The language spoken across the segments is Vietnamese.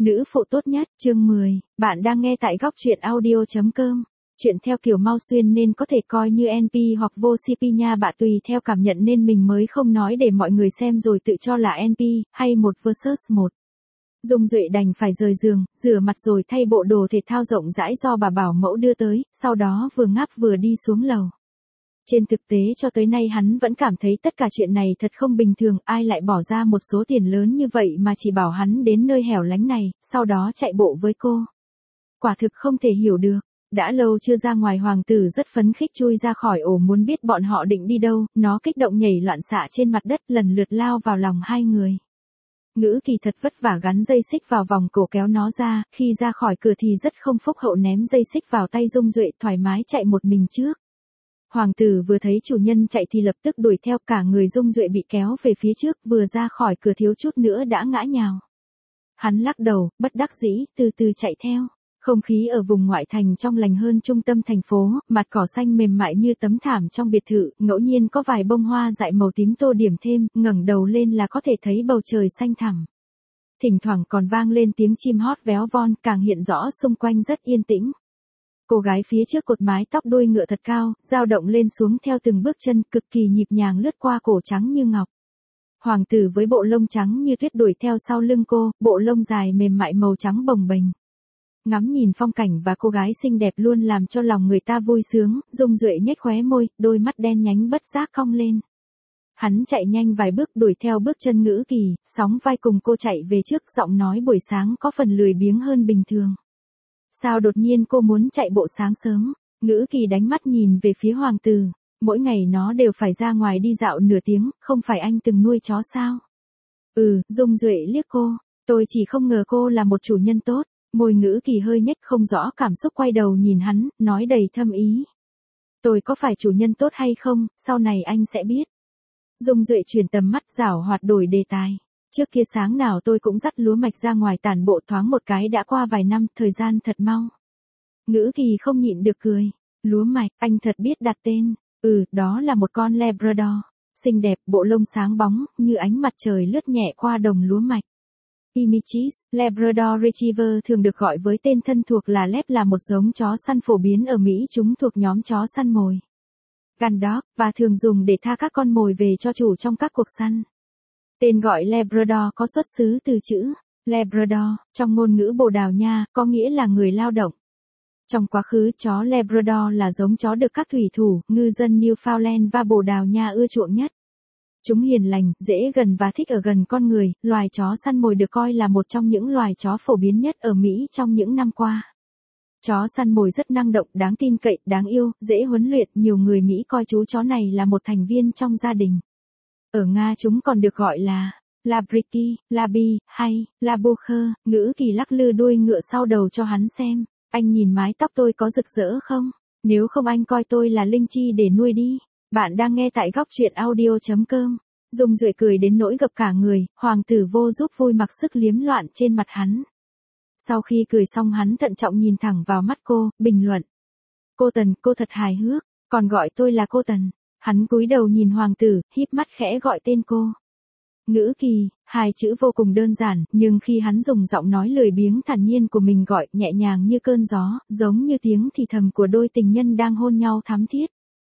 Nữ phụ tốt nhất, chương 10, bạn đang nghe tại góc truyện audio.com. Chuyện theo kiểu Mao Xuyên nên có thể coi như NP hoặc vô CP nha, bạn tùy theo cảm nhận nên mình mới không nói để mọi người xem rồi tự cho là NP, hay một versus một. Dung Duệ đành phải rời giường, rửa mặt rồi thay bộ đồ thể thao rộng rãi do bà bảo mẫu đưa tới, sau đó vừa ngáp vừa đi xuống lầu. Trên thực tế cho tới nay hắn vẫn cảm thấy tất cả chuyện này thật không bình thường, ai lại bỏ ra một số tiền lớn như vậy mà chỉ bảo hắn đến nơi hẻo lánh này, sau đó chạy bộ với cô. Quả thực không thể hiểu được. Đã lâu chưa ra ngoài, hoàng tử rất phấn khích chui ra khỏi ổ, muốn biết bọn họ định đi đâu, nó kích động nhảy loạn xạ trên mặt đất lần lượt lao vào lòng hai người. Ngữ Kỳ thật vất vả gắn dây xích vào vòng cổ kéo nó ra, khi ra khỏi cửa thì rất không phúc hậu ném dây xích vào tay Dung Duệ, thoải mái chạy một mình trước. Hoàng tử vừa thấy chủ nhân chạy thì lập tức đuổi theo, cả người Dung Duệ bị kéo về phía trước, vừa ra khỏi cửa thiếu chút nữa đã ngã nhào. Hắn lắc đầu, bất đắc dĩ, từ từ chạy theo. Không khí ở vùng ngoại thành trong lành hơn trung tâm thành phố, mặt cỏ xanh mềm mại như tấm thảm trong biệt thự, ngẫu nhiên có vài bông hoa dại màu tím tô điểm thêm, ngẩng đầu lên là có thể thấy bầu trời xanh thẳm. Thỉnh thoảng còn vang lên tiếng chim hót véo von, càng hiện rõ xung quanh rất yên tĩnh. Cô gái phía trước cột mái tóc đuôi ngựa thật cao, dao động lên xuống theo từng bước chân, cực kỳ nhịp nhàng lướt qua cổ trắng như ngọc. Hoàng tử với bộ lông trắng như tuyết đuổi theo sau lưng cô, bộ lông dài mềm mại màu trắng bồng bềnh. Ngắm nhìn phong cảnh và cô gái xinh đẹp luôn làm cho lòng người ta vui sướng, Dung Duệ nhếch khóe môi, đôi mắt đen nhánh bất giác cong lên. Hắn chạy nhanh vài bước đuổi theo bước chân Ngữ Kỳ, sóng vai cùng cô chạy về trước, giọng nói buổi sáng có phần lười biếng hơn bình thường. Sao đột nhiên cô muốn chạy bộ sáng sớm? Ngữ Kỳ đánh mắt nhìn về phía hoàng tử. Mỗi ngày nó đều phải ra ngoài đi dạo nửa tiếng, không phải anh từng nuôi chó sao? Dung Duệ liếc cô. Tôi chỉ không ngờ cô là một chủ nhân tốt. Môi Ngữ Kỳ hơi nhếch không rõ cảm xúc, quay đầu nhìn hắn, nói đầy thâm ý. Tôi có phải chủ nhân tốt hay không, sau này anh sẽ biết. Dung Duệ chuyển tầm mắt giảo hoạt đổi đề tài. Trước kia sáng nào tôi cũng dắt lúa mạch ra ngoài tản bộ, thoáng một cái đã qua vài năm, thời gian thật mau. Ngữ Kỳ không nhịn được cười. Lúa mạch, anh thật biết đặt tên. Đó là một con Labrador. Xinh đẹp, bộ lông sáng bóng, như ánh mặt trời lướt nhẹ qua đồng lúa mạch. Imichis, Labrador Retriever thường được gọi với tên thân thuộc là Lab, là một giống chó săn phổ biến ở Mỹ, chúng thuộc nhóm chó săn mồi. Gun dog, và thường dùng để tha các con mồi về cho chủ trong các cuộc săn. Tên gọi Labrador có xuất xứ từ chữ Labrador, trong ngôn ngữ Bồ Đào Nha, có nghĩa là người lao động. Trong quá khứ, chó Labrador là giống chó được các thủy thủ, ngư dân Newfoundland và Bồ Đào Nha ưa chuộng nhất. Chúng hiền lành, dễ gần và thích ở gần con người, loài chó săn mồi được coi là một trong những loài chó phổ biến nhất ở Mỹ trong những năm qua. Chó săn mồi rất năng động, đáng tin cậy, đáng yêu, dễ huấn luyện, nhiều người Mỹ coi chú chó này là một thành viên trong gia đình. Ở Nga chúng còn được gọi là Labriki, Labi, hay Labucher. Ngữ Kỳ lắc lư đuôi ngựa sau đầu cho hắn xem. Anh nhìn mái tóc tôi có rực rỡ không? Nếu không anh coi tôi là linh chi để nuôi đi. Bạn đang nghe tại góc truyện audio.com. Dung Duệ cười đến nỗi gập cả người, hoàng tử vô giúp vui mặc sức liếm loạn trên mặt hắn. Sau khi cười xong hắn thận trọng nhìn thẳng vào mắt cô, bình luận. Cô Tần, cô thật hài hước, còn gọi tôi là cô Tần. Hắn cúi đầu nhìn hoàng tử, híp mắt khẽ gọi tên cô. Ngữ Kỳ, hai chữ vô cùng đơn giản, nhưng khi hắn dùng giọng nói lười biếng thản nhiên của mình gọi, nhẹ nhàng như cơn gió, giống như tiếng thì thầm của đôi tình nhân đang hôn nhau thắm thiết.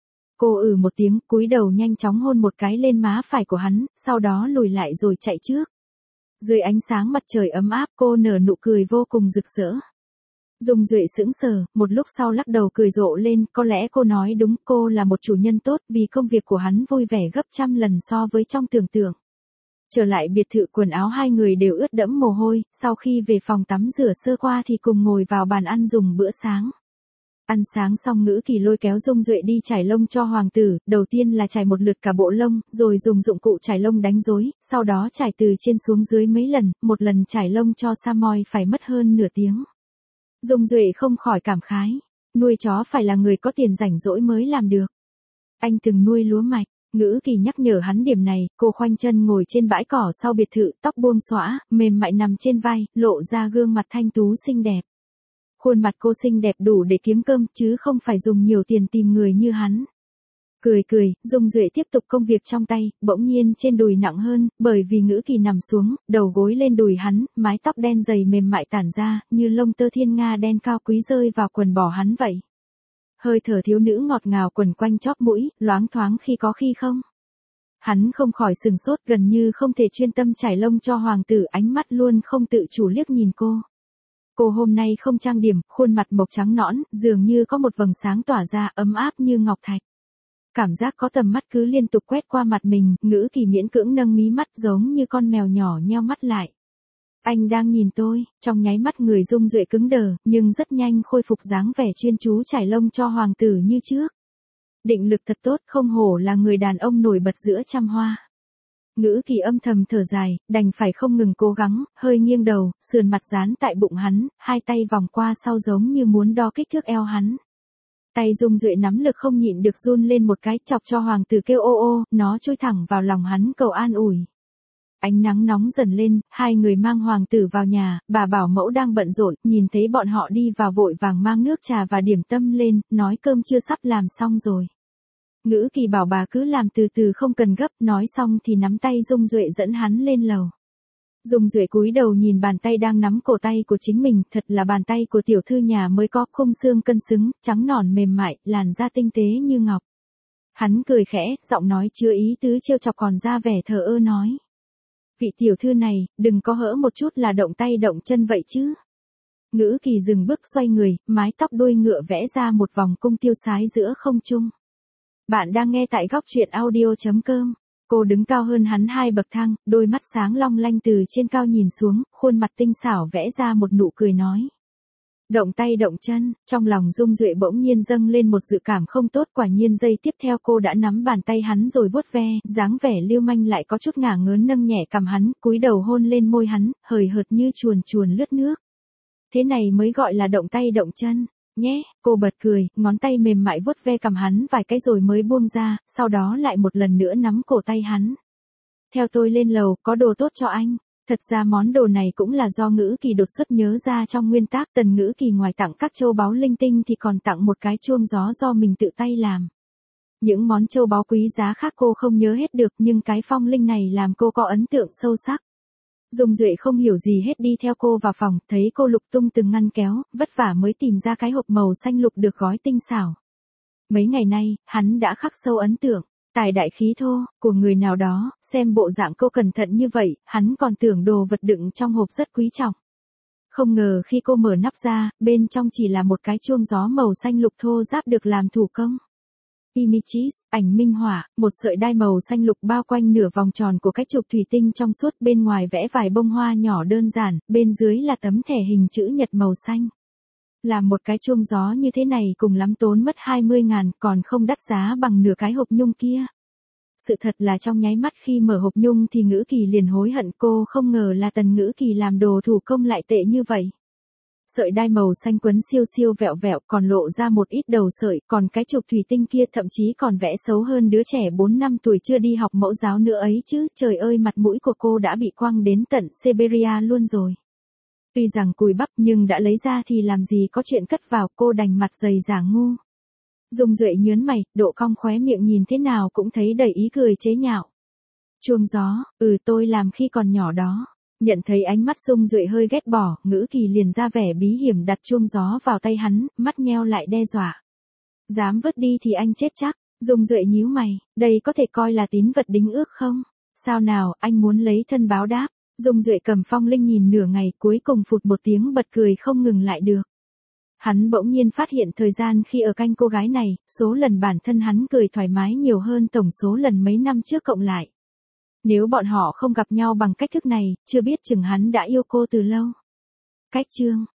Cô một tiếng, cúi đầu nhanh chóng hôn một cái lên má phải của hắn, sau đó lùi lại rồi chạy trước. Dưới ánh sáng mặt trời ấm áp, cô nở nụ cười vô cùng rực rỡ. Dung Duệ sững sờ, một lúc sau lắc đầu cười rộ lên, có lẽ cô nói đúng, cô là một chủ nhân tốt, vì công việc của hắn vui vẻ gấp trăm lần so với trong tưởng tượng. Trở lại biệt thự, quần áo hai người đều ướt đẫm mồ hôi, sau khi về phòng tắm rửa sơ qua thì cùng ngồi vào bàn ăn dùng bữa sáng. Ăn sáng xong Ngữ Kỳ lôi kéo Dung Duệ đi chải lông cho hoàng tử, đầu tiên là chải một lượt cả bộ lông, rồi dùng dụng cụ chải lông đánh rối, sau đó chải từ trên xuống dưới mấy lần, một lần chải lông cho Samoy phải mất hơn nửa tiếng. Dung Duệ không khỏi cảm khái, nuôi chó phải là người có tiền rảnh rỗi mới làm được. Anh từng nuôi lúa mạch. Ngữ Kỳ nhắc nhở hắn điểm này, cô khoanh chân ngồi trên bãi cỏ sau biệt thự, tóc buông xõa, mềm mại nằm trên vai, lộ ra gương mặt thanh tú xinh đẹp. Khuôn mặt cô xinh đẹp đủ để kiếm cơm, chứ không phải dùng nhiều tiền tìm người như hắn. Cười cười, Dung Duệ tiếp tục công việc trong tay, bỗng nhiên trên đùi nặng hơn, bởi vì Ngữ Kỳ nằm xuống, đầu gối lên đùi hắn, mái tóc đen dày mềm mại tản ra, như lông tơ thiên nga đen cao quý rơi vào quần bò hắn vậy. Hơi thở thiếu nữ ngọt ngào quần quanh chóp mũi, loáng thoáng khi có khi không. Hắn không khỏi sừng sốt, gần như không thể chuyên tâm trải lông cho hoàng tử, ánh mắt luôn không tự chủ liếc nhìn cô. Cô hôm nay không trang điểm, khuôn mặt mộc trắng nõn, dường như có một vầng sáng tỏa ra, ấm áp như ngọc thạch. Cảm giác có tầm mắt cứ liên tục quét qua mặt mình, Ngữ Kỳ miễn cưỡng nâng mí mắt giống như con mèo nhỏ nheo mắt lại. Anh đang nhìn tôi, trong nháy mắt người Dung Duệ cứng đờ, nhưng rất nhanh khôi phục dáng vẻ chuyên chú trải lông cho hoàng tử như trước. Định lực thật tốt, không hổ là người đàn ông nổi bật giữa trăm hoa. Ngữ Kỳ âm thầm thở dài, đành phải không ngừng cố gắng, hơi nghiêng đầu, sườn mặt dán tại bụng hắn, hai tay vòng qua sau giống như muốn đo kích thước eo hắn. Tay Dung Duệ nắm lực không nhịn được run lên một cái, chọc cho hoàng tử kêu ô ô, nó chui thẳng vào lòng hắn cầu an ủi. Ánh nắng nóng dần lên, hai người mang hoàng tử vào nhà, bà bảo mẫu đang bận rộn, nhìn thấy bọn họ đi vào vội vàng mang nước trà và điểm tâm lên, nói cơm chưa sắp làm xong rồi. Ngữ Kỳ bảo bà cứ làm từ từ không cần gấp, nói xong thì nắm tay Dung Duệ dẫn hắn lên lầu. Dung Duệ cúi đầu nhìn bàn tay đang nắm cổ tay của chính mình, thật là bàn tay của tiểu thư nhà mới có, khung xương cân xứng, trắng nõn mềm mại, làn da tinh tế như ngọc. Hắn cười khẽ, giọng nói chứa ý tứ trêu chọc còn ra vẻ thờ ơ nói. Vị tiểu thư này, đừng có hỡ một chút là động tay động chân vậy chứ. Ngữ Kỳ dừng bước xoay người, mái tóc đuôi ngựa vẽ ra một vòng cung tiêu sái giữa không trung. Bạn đang nghe tại góc truyện audio.com. Cô đứng cao hơn hắn 2 bậc thang, đôi mắt sáng long lanh từ trên cao nhìn xuống, khuôn mặt tinh xảo vẽ ra một nụ cười nói. Động tay động chân, trong lòng Dung Duệ bỗng nhiên dâng lên một dự cảm không tốt, quả nhiên giây tiếp theo cô đã nắm bàn tay hắn rồi vuốt ve, dáng vẻ lưu manh lại có chút ngả ngớn nâng nhẹ cằm hắn, cúi đầu hôn lên môi hắn, hời hợt như chuồn chuồn lướt nước. Thế này mới gọi là động tay động chân. Nhé, cô bật cười, ngón tay mềm mại vuốt ve cằm hắn vài cái rồi mới buông ra, sau đó lại một lần nữa nắm cổ tay hắn. Theo tôi lên lầu, có đồ tốt cho anh. Thật ra món đồ này cũng là do Ngữ Kỳ đột xuất nhớ ra trong nguyên tác, Tần Ngữ Kỳ ngoài tặng các châu báu linh tinh thì còn tặng một cái chuông gió do mình tự tay làm. Những món châu báu quý giá khác cô không nhớ hết được, nhưng cái phong linh này làm cô có ấn tượng sâu sắc. Dung Duệ không hiểu gì hết đi theo cô vào phòng, thấy cô lục tung từng ngăn kéo, vất vả mới tìm ra cái hộp màu xanh lục được gói tinh xảo. Mấy ngày nay, hắn đã khắc sâu ấn tượng, tài đại khí thô, của người nào đó, xem bộ dạng cô cẩn thận như vậy, hắn còn tưởng đồ vật đựng trong hộp rất quý trọng. Không ngờ khi cô mở nắp ra, bên trong chỉ là một cái chuông gió màu xanh lục thô ráp được làm thủ công. Images, ảnh minh họa, một sợi đai màu xanh lục bao quanh nửa vòng tròn của cái trục thủy tinh trong suốt, bên ngoài vẽ vài bông hoa nhỏ đơn giản, bên dưới là tấm thẻ hình chữ nhật màu xanh. Làm một cái chuông gió như thế này cùng lắm tốn mất 20.000, còn không đắt giá bằng nửa cái hộp nhung kia. Sự thật là trong nháy mắt khi mở hộp nhung thì Ngữ Kỳ liền hối hận, cô không ngờ là Tần Ngữ Kỳ làm đồ thủ công lại tệ như vậy. Sợi đai màu xanh quấn siêu siêu vẹo vẹo, còn lộ ra một ít đầu sợi, còn cái trục thủy tinh kia thậm chí còn vẽ xấu hơn đứa trẻ 4 năm tuổi chưa đi học mẫu giáo nữa ấy chứ, trời ơi, mặt mũi của cô đã bị quăng đến tận Siberia luôn rồi. Tuy rằng cùi bắp nhưng đã lấy ra thì làm gì có chuyện cất vào, cô đành mặt dày giả ngu. Dung Duệ nhớn mày, độ cong khóe miệng nhìn thế nào cũng thấy đầy ý cười chế nhạo. Chuông gió, tôi làm khi còn nhỏ đó. Nhận thấy ánh mắt Dung Duệ hơi ghét bỏ, Ngữ Kỳ liền ra vẻ bí hiểm đặt chuông gió vào tay hắn, mắt nheo lại đe dọa. Dám vứt đi thì anh chết chắc. Dung Duệ nhíu mày, đây có thể coi là tín vật đính ước không? Sao nào, anh muốn lấy thân báo đáp? Dung Duệ cầm phong linh nhìn nửa ngày, cuối cùng phụt một tiếng bật cười không ngừng lại được. Hắn bỗng nhiên phát hiện thời gian khi ở cạnh cô gái này, số lần bản thân hắn cười thoải mái nhiều hơn tổng số lần mấy năm trước cộng lại. Nếu bọn họ không gặp nhau bằng cách thức này, chưa biết chừng hắn đã yêu cô từ lâu. Cách chương